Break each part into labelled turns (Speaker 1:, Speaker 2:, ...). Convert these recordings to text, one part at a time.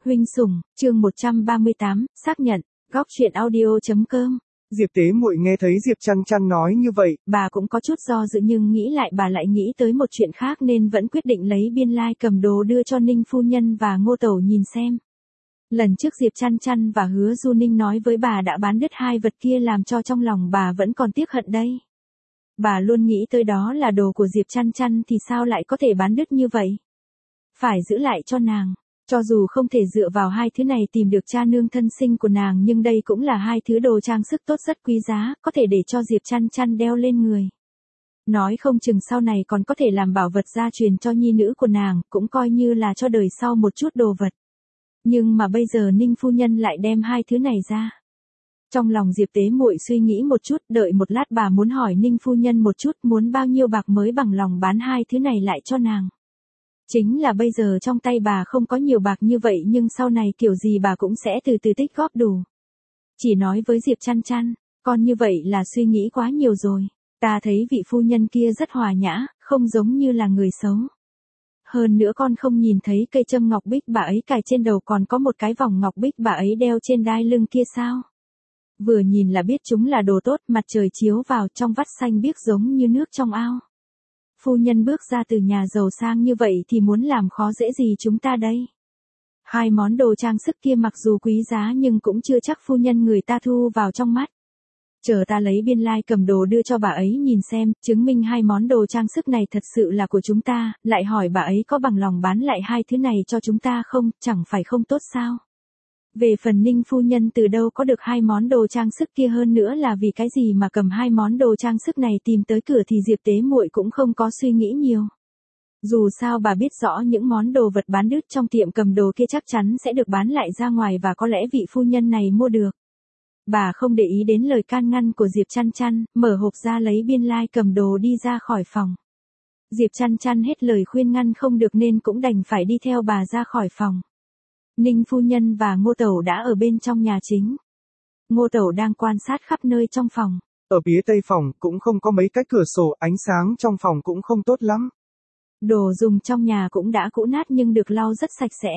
Speaker 1: Huynh sủng, chương 138, xác nhận, góc truyện audio.com.
Speaker 2: Diệp Tế Muội nghe thấy Diệp Chăn Chăn nói như vậy,
Speaker 1: bà cũng có chút do dự nhưng nghĩ lại bà lại nghĩ tới một chuyện khác nên vẫn quyết định lấy biên lai cầm đồ đưa cho Ninh phu nhân và Ngô Tẩu nhìn xem. Lần trước Diệp Chăn Chăn và Hứa Du Ninh nói với bà đã bán đứt hai vật kia làm cho trong lòng bà vẫn còn tiếc hận đây. Bà luôn nghĩ tới đó là đồ của Diệp Chăn Chăn thì sao lại có thể bán đứt như vậy? Phải giữ lại cho nàng. Cho dù không thể dựa vào hai thứ này tìm được cha nương thân sinh của nàng nhưng đây cũng là hai thứ đồ trang sức tốt rất quý giá, có thể để cho Diệp Chăn Chăn đeo lên người. Nói không chừng sau này còn có thể làm bảo vật gia truyền cho nhi nữ của nàng, cũng coi như là cho đời sau một chút đồ vật. Nhưng mà bây giờ Ninh phu nhân lại đem hai thứ này ra. Trong lòng Diệp Tế Muội suy nghĩ một chút, đợi một lát bà muốn hỏi Ninh phu nhân một chút muốn bao nhiêu bạc mới bằng lòng bán hai thứ này lại cho nàng. Chính là bây giờ trong tay bà không có nhiều bạc như vậy nhưng sau này kiểu gì bà cũng sẽ từ từ tích góp đủ. Chỉ nói với Diệp Chăn Chăn, con như vậy là suy nghĩ quá nhiều rồi. Ta thấy vị phu nhân kia rất hòa nhã, không giống như là người xấu. Hơn nữa con không nhìn thấy cây châm ngọc bích bà ấy cài trên đầu còn có một cái vòng ngọc bích bà ấy đeo trên đai lưng kia sao? Vừa nhìn là biết chúng là đồ tốt, mặt trời chiếu vào trong vắt xanh biếc giống như nước trong ao. Phu nhân bước ra từ nhà giàu sang như vậy thì muốn làm khó dễ gì chúng ta đây? Hai món đồ trang sức kia mặc dù quý giá nhưng cũng chưa chắc phu nhân người ta thu vào trong mắt. Chờ ta lấy biên lai cầm đồ đưa cho bà ấy nhìn xem, chứng minh hai món đồ trang sức này thật sự là của chúng ta, lại hỏi bà ấy có bằng lòng bán lại hai thứ này cho chúng ta không, chẳng phải không tốt sao? Về phần Ninh phu nhân từ đâu có được hai món đồ trang sức kia hơn nữa là vì cái gì mà cầm hai món đồ trang sức này tìm tới cửa thì Diệp Tế Muội cũng không có suy nghĩ nhiều. Dù sao bà biết rõ những món đồ vật bán đứt trong tiệm cầm đồ kia chắc chắn sẽ được bán lại ra ngoài và có lẽ vị phu nhân này mua được. Bà không để ý đến lời can ngăn của Diệp Chăn Chăn, mở hộp ra lấy biên lai cầm đồ đi ra khỏi phòng. Diệp Chăn Chăn hết lời khuyên ngăn không được nên cũng đành phải đi theo bà ra khỏi phòng. Ninh phu nhân và Ngô Tẩu đã ở bên trong nhà chính. Ngô Tẩu đang quan sát khắp nơi trong phòng.
Speaker 2: Ở phía tây phòng cũng không có mấy cái cửa sổ, ánh sáng trong phòng cũng không tốt lắm.
Speaker 1: Đồ dùng trong nhà cũng đã cũ nát nhưng được lau rất sạch sẽ.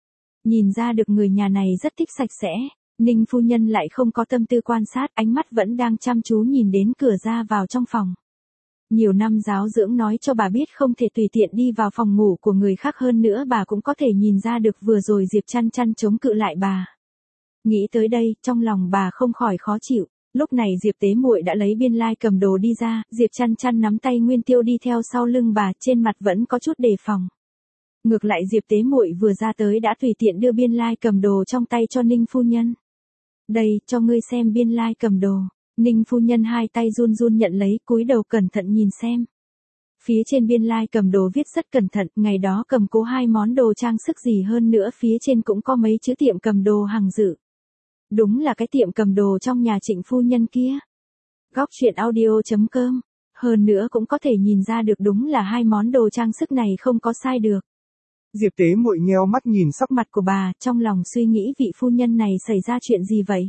Speaker 1: Nhìn ra được người nhà này rất thích sạch sẽ. Ninh phu nhân lại không có tâm tư quan sát, ánh mắt vẫn đang chăm chú nhìn đến cửa ra vào trong phòng. Nhiều năm giáo dưỡng nói cho bà biết không thể tùy tiện đi vào phòng ngủ của người khác, hơn nữa bà cũng có thể nhìn ra được vừa rồi Diệp Chăn Chăn chống cự lại bà. Nghĩ tới đây, trong lòng bà không khỏi khó chịu. Lúc này Diệp Tế Muội đã lấy biên lai cầm đồ đi ra, Diệp Chăn Chăn nắm tay Nguyên Tiêu đi theo sau lưng bà, trên mặt vẫn có chút đề phòng. Ngược lại Diệp Tế Muội vừa ra tới đã tùy tiện đưa biên lai cầm đồ trong tay cho Ninh phu nhân. Đây, cho ngươi xem biên lai cầm đồ. Ninh phu nhân hai tay run run nhận lấy, cúi đầu cẩn thận nhìn xem. Phía trên biên lai cầm đồ viết rất cẩn thận, ngày đó cầm cố hai món đồ trang sức gì hơn nữa phía trên cũng có mấy chữ tiệm cầm đồ Hằng Dự. Đúng là cái tiệm cầm đồ trong nhà Trịnh phu nhân kia. Góc truyện audio.com. Hơn nữa cũng có thể nhìn ra được đúng là hai món đồ trang sức này không có sai được.
Speaker 2: Diệp Tế Muội nheo mắt nhìn sắc
Speaker 1: mặt của bà, trong lòng suy nghĩ vị phu nhân này xảy ra chuyện gì vậy?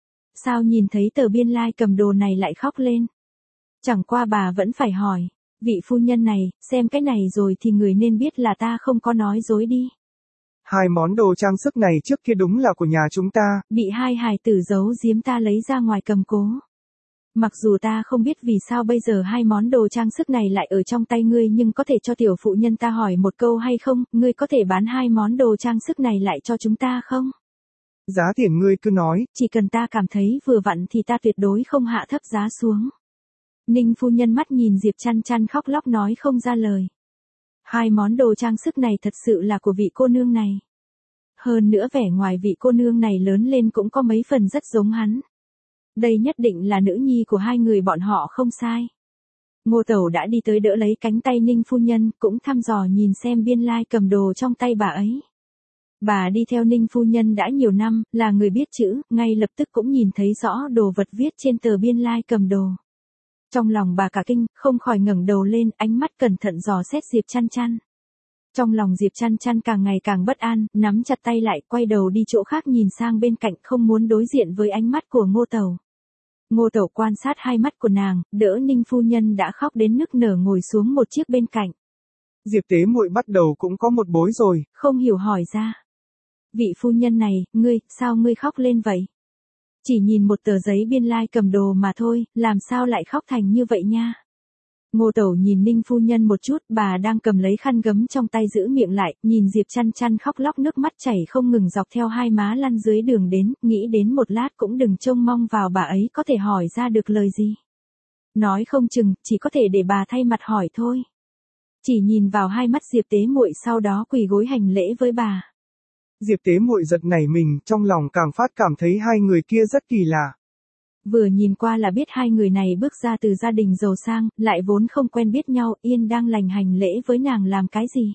Speaker 1: Sao nhìn thấy tờ biên lai cầm đồ này lại khóc lên? Chẳng qua bà vẫn phải hỏi, vị phu nhân này, xem cái này rồi thì người nên biết là ta không có nói dối đi.
Speaker 2: Hai món đồ trang sức này trước kia đúng là của nhà chúng ta.
Speaker 1: Bị hai hài tử giấu giếm ta lấy ra ngoài cầm cố. Mặc dù ta không biết vì sao bây giờ hai món đồ trang sức này lại ở trong tay ngươi nhưng có thể cho tiểu phụ nhân ta hỏi một câu hay không, ngươi có thể bán hai món đồ trang sức này lại cho chúng ta không?
Speaker 2: Giá tiền ngươi cứ nói.
Speaker 1: Chỉ cần ta cảm thấy vừa vặn thì ta tuyệt đối không hạ thấp giá xuống. Ninh phu nhân mắt nhìn Diệp Chăn Chăn khóc lóc nói không ra lời. Hai món đồ trang sức này thật sự là của vị cô nương này. Hơn nữa vẻ ngoài vị cô nương này lớn lên cũng có mấy phần rất giống hắn. Đây nhất định là nữ nhi của hai người bọn họ không sai. Ngô Tẩu đã đi tới đỡ lấy cánh tay Ninh phu nhân, cũng thăm dò nhìn xem biên lai cầm đồ trong tay bà ấy. Bà đi theo Ninh phu nhân đã nhiều năm, là người biết chữ, ngay lập tức cũng nhìn thấy rõ đồ vật viết trên tờ biên lai cầm đồ. Trong lòng bà cả kinh, không khỏi ngẩng đầu lên, ánh mắt cẩn thận dò xét Diệp Chăn Chăn. Trong lòng Diệp Chăn Chăn càng ngày càng bất an, nắm chặt tay lại, quay đầu đi chỗ khác nhìn sang bên cạnh, không muốn đối diện với ánh mắt của Ngô Tẩu. Ngô Tẩu quan sát hai mắt của nàng, đỡ Ninh phu nhân đã khóc đến nức nở ngồi xuống một chiếc bên cạnh.
Speaker 2: Diệp Tế Muội bắt đầu cũng có một bối rồi.
Speaker 1: Không hiểu hỏi ra. Vị phu nhân này, sao ngươi khóc lên vậy? Chỉ nhìn một tờ giấy biên lai cầm đồ mà thôi, làm sao lại khóc thành như vậy nha? Ngô Tẩu nhìn Ninh phu nhân một chút, bà đang cầm lấy khăn gấm trong tay giữ miệng lại, nhìn Diệp Chăn Chăn khóc lóc nước mắt chảy không ngừng dọc theo hai má lăn dưới đường đến, nghĩ đến một lát cũng đừng trông mong vào bà ấy có thể hỏi ra được lời gì. Nói không chừng, chỉ có thể để bà thay mặt hỏi thôi. Chỉ nhìn vào hai mắt Diệp Tế Muội sau đó quỳ gối hành lễ với bà.
Speaker 2: Diệp Tế Muội giật nảy mình, trong lòng càng phát cảm thấy hai người kia rất kỳ lạ.
Speaker 1: Vừa nhìn qua là biết hai người này bước ra từ gia đình giàu sang, lại vốn không quen biết nhau, yên đang lành hành lễ với nàng làm cái gì.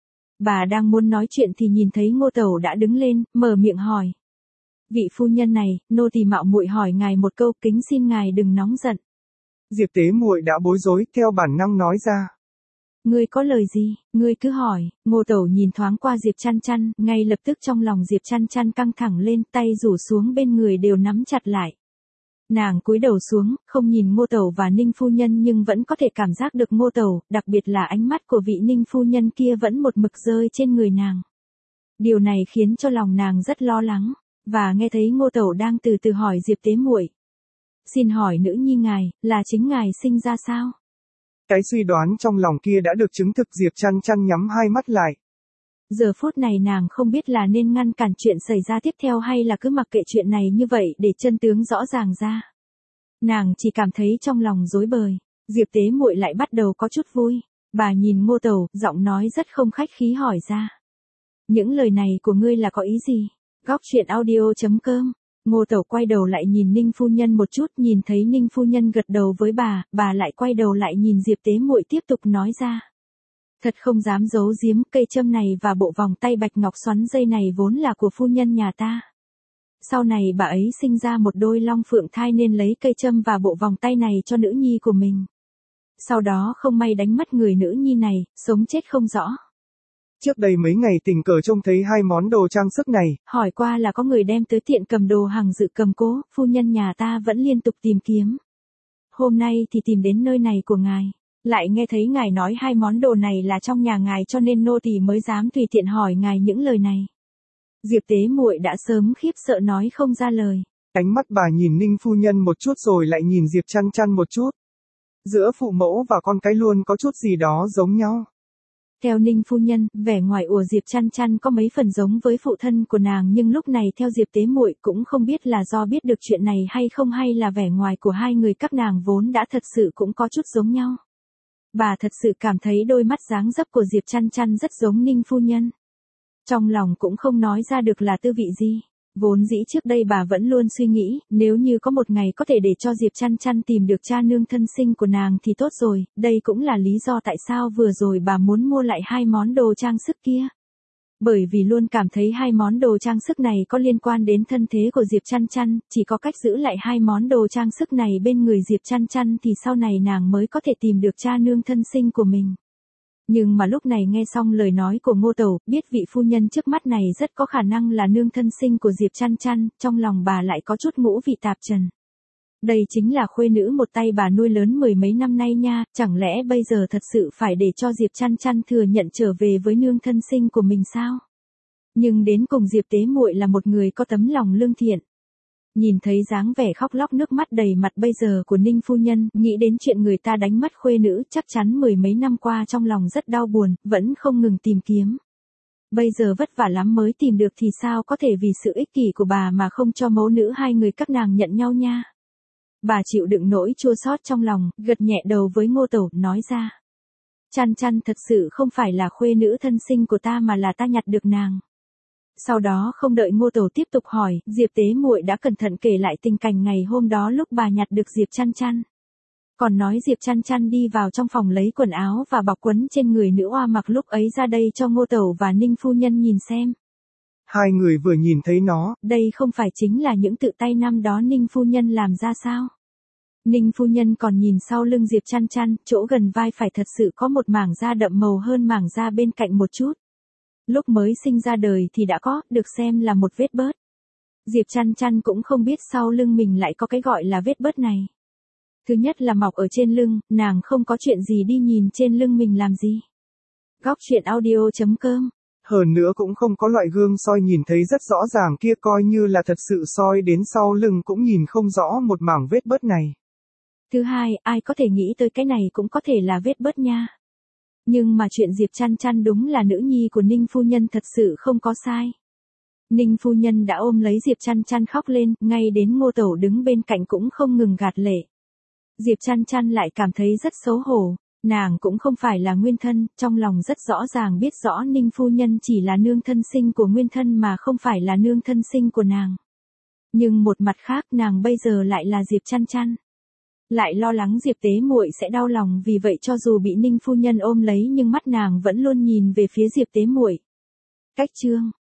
Speaker 1: Bà đang muốn nói chuyện thì nhìn thấy Ngô Tẩu đã đứng lên, mở miệng hỏi. Vị phu nhân này, nô tỳ mạo muội hỏi ngài một câu, kính xin ngài đừng nóng giận.
Speaker 2: Diệp Tế Muội đã bối rối, theo bản năng nói ra.
Speaker 1: Ngươi có lời gì, ngươi cứ hỏi. Ngô Tẩu nhìn thoáng qua Diệp Chăn Chăn, ngay lập tức trong lòng Diệp Chăn Chăn căng thẳng lên, tay rủ xuống bên người đều nắm chặt lại. Nàng cúi đầu xuống, không nhìn Ngô Tẩu và Ninh phu nhân nhưng vẫn có thể cảm giác được Ngô Tẩu, đặc biệt là ánh mắt của vị Ninh phu nhân kia vẫn một mực rơi trên người nàng. Điều này khiến cho lòng nàng rất lo lắng, và nghe thấy Ngô Tẩu đang từ từ hỏi Diệp Tế Muội. Xin hỏi nữ nhi ngài, là chính ngài sinh ra sao?
Speaker 2: Cái suy đoán trong lòng kia đã được chứng thực. Diệp Chăn Chăn nhắm hai mắt lại.
Speaker 1: Giờ phút này nàng không biết là nên ngăn cản chuyện xảy ra tiếp theo hay là cứ mặc kệ chuyện này như vậy để chân tướng rõ ràng ra. Nàng chỉ cảm thấy trong lòng rối bời. Diệp Tế Muội lại bắt đầu có chút vui. Bà nhìn Ngô Tẩu, giọng nói rất không khách khí hỏi ra. Những lời này của ngươi là có ý gì? Góc truyện audio.com. Ngô Tẩu quay đầu lại nhìn Ninh phu nhân một chút, nhìn thấy Ninh phu nhân gật đầu với bà lại quay đầu lại nhìn Diệp Tế Muội tiếp tục nói ra. Thật không dám giấu giếm, cây châm này và bộ vòng tay bạch ngọc xoắn dây này vốn là của phu nhân nhà ta. Sau này bà ấy sinh ra một đôi long phượng thai nên lấy cây châm và bộ vòng tay này cho nữ nhi của mình. Sau đó không may đánh mất người nữ nhi này, sống chết không rõ.
Speaker 2: Trước đây mấy ngày tình cờ trông thấy hai món đồ trang sức này.
Speaker 1: Hỏi qua là có người đem tới tiệm cầm đồ hàng dự cầm cố, phu nhân nhà ta vẫn liên tục tìm kiếm. Hôm nay thì tìm đến nơi này của ngài. Lại nghe thấy ngài nói hai món đồ này là trong nhà ngài cho nên nô tỳ mới dám tùy tiện hỏi ngài những lời này. Diệp Tế Muội đã sớm khiếp sợ nói không ra lời.
Speaker 2: Ánh mắt bà nhìn Ninh phu nhân một chút rồi lại nhìn Diệp Chăn Chăn một chút. Giữa phụ mẫu và con cái luôn có chút gì đó giống nhau.
Speaker 1: Theo Ninh phu nhân, vẻ ngoài của Diệp Chăn Chăn có mấy phần giống với phụ thân của nàng nhưng lúc này theo Diệp Tế Muội cũng không biết là do biết được chuyện này hay không hay là vẻ ngoài của hai người các nàng vốn đã thật sự cũng có chút giống nhau. Bà thật sự cảm thấy đôi mắt dáng dấp của Diệp Chăn Chăn rất giống Ninh phu nhân. Trong lòng cũng không nói ra được là tư vị gì. Vốn dĩ trước đây bà vẫn luôn suy nghĩ, nếu như có một ngày có thể để cho Diệp Chăn Chăn tìm được cha nương thân sinh của nàng thì tốt rồi, đây cũng là lý do tại sao vừa rồi bà muốn mua lại hai món đồ trang sức kia. Bởi vì luôn cảm thấy hai món đồ trang sức này có liên quan đến thân thế của Diệp Chăn Chăn, chỉ có cách giữ lại hai món đồ trang sức này bên người Diệp Chăn Chăn thì sau này nàng mới có thể tìm được cha nương thân sinh của mình. Nhưng mà lúc này nghe xong lời nói của Ngô Tẩu, biết vị phu nhân trước mắt này rất có khả năng là nương thân sinh của Diệp Chăn Chăn, trong lòng bà lại có chút ngũ vị tạp trần. Đây chính là khuê nữ một tay bà nuôi lớn mười mấy năm nay nha, chẳng lẽ bây giờ thật sự phải để cho Diệp Chăn Chăn thừa nhận trở về với nương thân sinh của mình sao? Nhưng đến cùng Diệp Tế Muội là một người có tấm lòng lương thiện. Nhìn thấy dáng vẻ khóc lóc nước mắt đầy mặt bây giờ của Ninh phu nhân, nghĩ đến chuyện người ta đánh mất khuê nữ, chắc chắn mười mấy năm qua trong lòng rất đau buồn, vẫn không ngừng tìm kiếm. Bây giờ vất vả lắm mới tìm được thì sao có thể vì sự ích kỷ của bà mà không cho mẫu nữ hai người các nàng nhận nhau nha. Bà chịu đựng nỗi chua xót trong lòng, gật nhẹ đầu với Ngô Tẩu, nói ra. Chăn Chăn thật sự không phải là khuê nữ thân sinh của ta mà là ta nhặt được nàng. Sau đó không đợi Ngô Tẩu tiếp tục hỏi, Diệp Tế Muội đã cẩn thận kể lại tình cảnh ngày hôm đó lúc bà nhặt được Diệp Chăn Chăn. Còn nói Diệp Chăn Chăn đi vào trong phòng lấy quần áo và bọc quấn trên người nữ oa mặc lúc ấy ra đây cho Ngô Tẩu và Ninh phu nhân nhìn xem.
Speaker 2: Hai người vừa nhìn thấy nó.
Speaker 1: Đây không phải chính là những tự tay năm đó Ninh phu nhân làm ra sao? Ninh phu nhân còn nhìn sau lưng Diệp Chăn Chăn, chỗ gần vai phải thật sự có một mảng da đậm màu hơn mảng da bên cạnh một chút. Lúc mới sinh ra đời thì đã có, được xem là một vết bớt. Diệp Chăn Chăn cũng không biết sau lưng mình lại có cái gọi là vết bớt này. Thứ nhất là mọc ở trên lưng, nàng không có chuyện gì đi nhìn trên lưng mình làm gì. Góc truyện audio.com
Speaker 2: Hơn nữa cũng không có loại gương soi nhìn thấy rất rõ ràng kia, coi như là thật sự soi đến sau lưng cũng nhìn không rõ một mảng vết bớt này.
Speaker 1: Thứ hai, ai có thể nghĩ tới cái này cũng có thể là vết bớt nha. Nhưng mà chuyện Diệp Chăn Chăn đúng là nữ nhi của Ninh phu nhân thật sự không có sai. Ninh phu nhân đã ôm lấy Diệp Chăn Chăn khóc lên, ngay đến Ngô Tẩu đứng bên cạnh cũng không ngừng gạt lệ. Diệp Chăn Chăn lại cảm thấy rất xấu hổ, nàng cũng không phải là nguyên thân, trong lòng rất rõ ràng biết rõ Ninh phu nhân chỉ là nương thân sinh của nguyên thân mà không phải là nương thân sinh của nàng. Nhưng một mặt khác nàng bây giờ lại là Diệp Chăn Chăn. Lại lo lắng Diệp Tế Muội sẽ đau lòng, vì vậy cho dù bị Ninh phu nhân ôm lấy nhưng mắt nàng vẫn luôn nhìn về phía Diệp Tế Muội. Cách chương